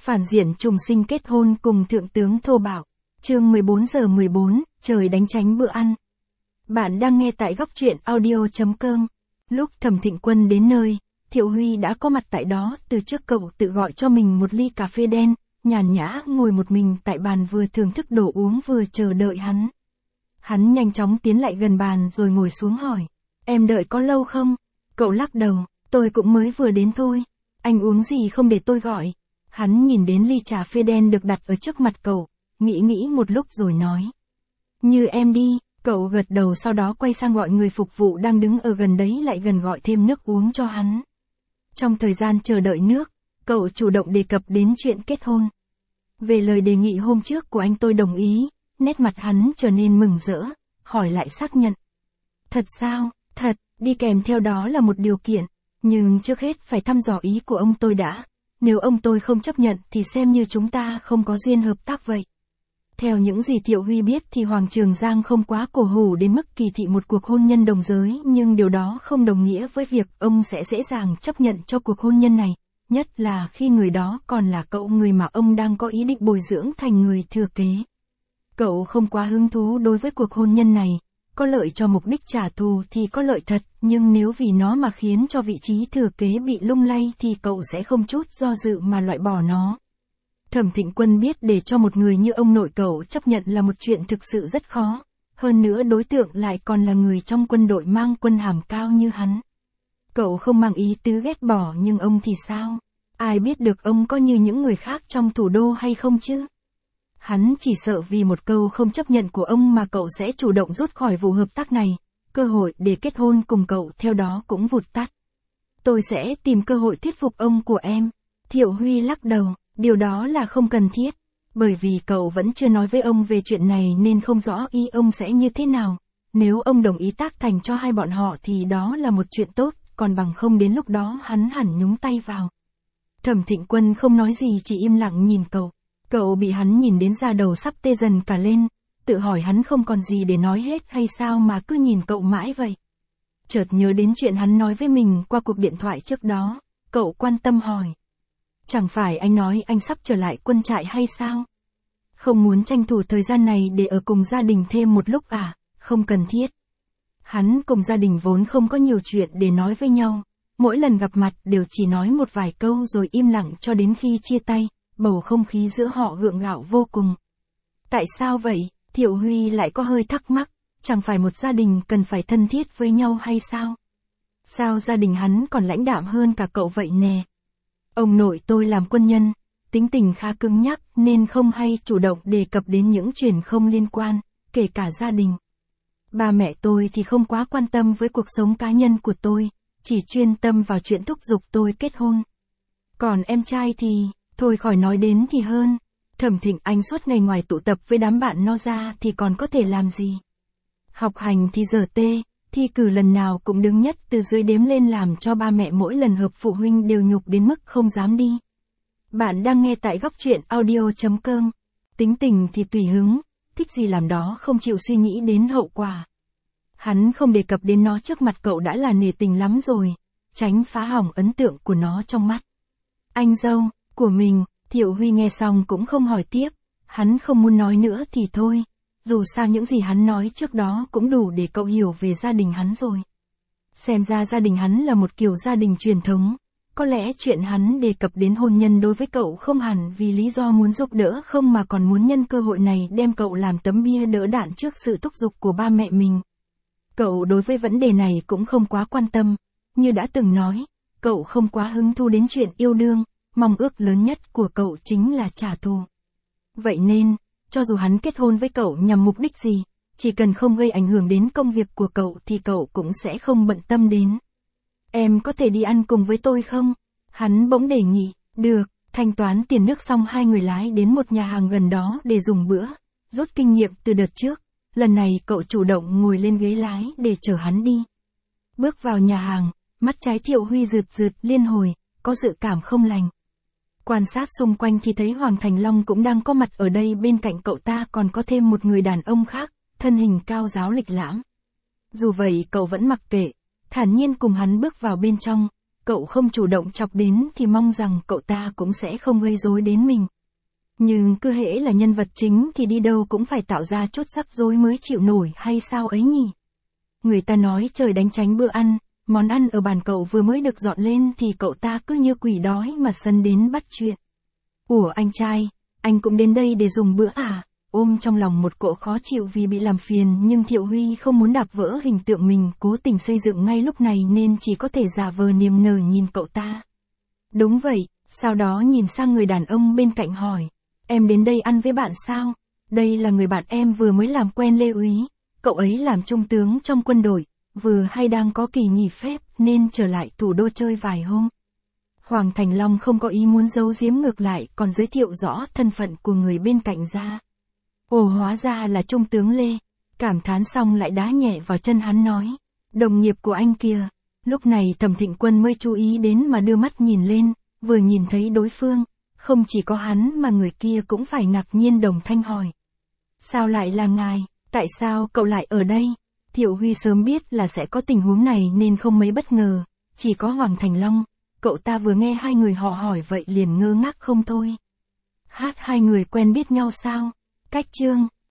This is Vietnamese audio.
Phản diện trùng sinh kết hôn cùng thượng tướng thô bạo. Chương 14:14, trời đánh tránh bữa ăn. Bạn đang nghe tại góc truyện audio.com. Lúc Thẩm Thịnh Quân đến nơi, Thiệu Huy đã có mặt tại đó. Từ trước cậu tự gọi cho mình một ly cà phê đen, nhàn nhã ngồi một mình tại bàn vừa thưởng thức đồ uống vừa chờ đợi hắn. Hắn nhanh chóng tiến lại gần bàn rồi ngồi xuống hỏi, em đợi có lâu không? Cậu lắc đầu, tôi cũng mới vừa đến thôi. Anh uống gì không để tôi gọi? Hắn nhìn đến ly trà phê đen được đặt ở trước mặt cậu, nghĩ một lúc rồi nói. Như em đi. Cậu gật đầu, sau đó quay sang gọi người phục vụ đang đứng ở gần đấy lại gần gọi thêm nước uống cho hắn. Trong thời gian chờ đợi nước, cậu chủ động đề cập đến chuyện kết hôn. Về lời đề nghị hôm trước của anh tôi đồng ý, nét mặt hắn trở nên mừng rỡ, hỏi lại xác nhận. Thật sao? Thật, đi kèm theo đó là một điều kiện, nhưng trước hết phải thăm dò ý của ông tôi đã. Nếu ông tôi không chấp nhận thì xem như chúng ta không có duyên hợp tác vậy. Theo những gì Thiệu Huy biết thì Hoàng Trường Giang không quá cổ hủ đến mức kỳ thị một cuộc hôn nhân đồng giới, nhưng điều đó không đồng nghĩa với việc ông sẽ dễ dàng chấp nhận cho cuộc hôn nhân này, nhất là khi người đó còn là cậu, người mà ông đang có ý định bồi dưỡng thành người thừa kế. Cậu không quá hứng thú đối với cuộc hôn nhân này, có lợi cho mục đích trả thù thì có lợi thật, nhưng nếu vì nó mà khiến cho vị trí thừa kế bị lung lay thì cậu sẽ không chút do dự mà loại bỏ nó. Thẩm Thịnh Quân biết để cho một người như ông nội cậu chấp nhận là một chuyện thực sự rất khó, hơn nữa đối tượng lại còn là người trong quân đội mang quân hàm cao như hắn. Cậu không mang ý tứ ghét bỏ, nhưng ông thì sao? Ai biết được ông có như những người khác trong thủ đô hay không chứ? Hắn chỉ sợ vì một câu không chấp nhận của ông mà cậu sẽ chủ động rút khỏi vụ hợp tác này, cơ hội để kết hôn cùng cậu theo đó cũng vụt tắt. Tôi sẽ tìm cơ hội thuyết phục ông của em. Thiệu Huy lắc đầu, điều đó là không cần thiết, bởi vì cậu vẫn chưa nói với ông về chuyện này nên không rõ ý ông sẽ như thế nào. Nếu ông đồng ý tác thành cho hai bọn họ thì đó là một chuyện tốt, còn bằng không đến lúc đó hắn hẳn nhúng tay vào. Thẩm Thịnh Quân không nói gì, chỉ im lặng nhìn cậu. Cậu bị hắn nhìn đến da đầu sắp tê dần cả lên, tự hỏi hắn không còn gì để nói hết hay sao mà cứ nhìn cậu mãi vậy. Chợt nhớ đến chuyện hắn nói với mình qua cuộc điện thoại trước đó, cậu quan tâm hỏi. Chẳng phải anh nói anh sắp trở lại quân trại hay sao? Không muốn tranh thủ thời gian này để ở cùng gia đình thêm một lúc à? Không cần thiết. Hắn cùng gia đình vốn không có nhiều chuyện để nói với nhau, mỗi lần gặp mặt đều chỉ nói một vài câu rồi im lặng cho đến khi chia tay, bầu không khí giữa họ gượng gạo vô cùng. Tại sao vậy? Thiệu Huy lại có hơi thắc mắc, chẳng phải một gia đình cần phải thân thiết với nhau hay sao? Sao gia đình hắn còn lãnh đạm hơn cả cậu vậy nè? Ông nội tôi làm quân nhân, tính tình khá cứng nhắc nên không hay chủ động đề cập đến những chuyện không liên quan, kể cả gia đình. Ba mẹ tôi thì không quá quan tâm với cuộc sống cá nhân của tôi, chỉ chuyên tâm vào chuyện thúc giục tôi kết hôn. Còn em trai thì, thôi khỏi nói đến thì hơn. Thẩm Thịnh Anh suốt ngày ngoài tụ tập với đám bạn no ra thì còn có thể làm gì? Học hành thì dở tê, thi cử lần nào cũng đứng nhất từ dưới đếm lên làm cho ba mẹ mỗi lần họp phụ huynh đều nhục đến mức không dám đi. Bạn đang nghe tại góc truyện audio.com. Tính tình thì tùy hứng, thích gì làm đó, không chịu suy nghĩ đến hậu quả. Hắn không đề cập đến nó trước mặt cậu đã là nể tình lắm rồi, tránh phá hỏng ấn tượng của nó trong mắt. Anh dâu của mình. Thiệu Huy nghe xong cũng không hỏi tiếp, hắn không muốn nói nữa thì thôi, dù sao những gì hắn nói trước đó cũng đủ để cậu hiểu về gia đình hắn rồi. Xem ra gia đình hắn là một kiểu gia đình truyền thống, có lẽ chuyện hắn đề cập đến hôn nhân đối với cậu không hẳn vì lý do muốn giúp đỡ không mà còn muốn nhân cơ hội này đem cậu làm tấm bia đỡ đạn trước sự thúc giục của ba mẹ mình. Cậu đối với vấn đề này cũng không quá quan tâm, như đã từng nói, cậu không quá hứng thú đến chuyện yêu đương. Mong ước lớn nhất của cậu chính là trả thù. Vậy nên, cho dù hắn kết hôn với cậu nhằm mục đích gì, chỉ cần không gây ảnh hưởng đến công việc của cậu thì cậu cũng sẽ không bận tâm đến. Em có thể đi ăn cùng với tôi không? Hắn bỗng đề nghị. Được. Thanh toán tiền nước xong hai người lái đến một nhà hàng gần đó để dùng bữa. Rút kinh nghiệm từ đợt trước, lần này cậu chủ động ngồi lên ghế lái để chở hắn đi. Bước vào nhà hàng, mắt trái Thiệu Huy rượt rượt liên hồi, có dự cảm không lành. Quan sát xung quanh thì thấy Hoàng Thành Long cũng đang có mặt ở đây, bên cạnh cậu ta còn có thêm một người đàn ông khác, thân hình cao ráo lịch lãm. Dù vậy cậu vẫn mặc kệ, thản nhiên cùng hắn bước vào bên trong, cậu không chủ động chọc đến thì mong rằng cậu ta cũng sẽ không gây rối đến mình. Nhưng cứ hễ là nhân vật chính thì đi đâu cũng phải tạo ra chút rắc rối mới chịu nổi hay sao ấy nhỉ? Người ta nói trời đánh tránh bữa ăn, món ăn ở bàn cậu vừa mới được dọn lên thì cậu ta cứ như quỷ đói mà sân đến bắt chuyện. Ủa anh trai, anh cũng đến đây để dùng bữa à? Ôm trong lòng một cỗ khó chịu vì bị làm phiền nhưng Thiệu Huy không muốn đạp vỡ hình tượng mình cố tình xây dựng ngay lúc này nên chỉ có thể giả vờ niềm nở nhìn cậu ta. Đúng vậy, sau đó nhìn sang người đàn ông bên cạnh hỏi. Em đến đây ăn với bạn sao? Đây là người bạn em vừa mới làm quen Lê Úy. Cậu ấy làm trung tướng trong quân đội, vừa hay đang có kỳ nghỉ phép nên trở lại thủ đô chơi vài hôm. Hoàng Thành Long không có ý muốn giấu giếm ngược lại còn giới thiệu rõ thân phận của người bên cạnh ra. Ồ hóa ra là trung tướng Lê. Cảm thán xong lại đá nhẹ vào chân hắn nói. Đồng nghiệp của anh kìa. Lúc này Thẩm Thịnh Quân mới chú ý đến mà đưa mắt nhìn lên, vừa nhìn thấy đối phương. Không chỉ có hắn mà người kia cũng phải ngạc nhiên đồng thanh hỏi. Sao lại là ngài? Tại sao cậu lại ở đây? Thiệu Huy sớm biết là sẽ có tình huống này nên không mấy bất ngờ. Chỉ có Hoàng Thành Long. Cậu ta vừa nghe hai người họ hỏi vậy liền ngơ ngác không thôi. Hát hai người quen biết nhau sao? Cách chương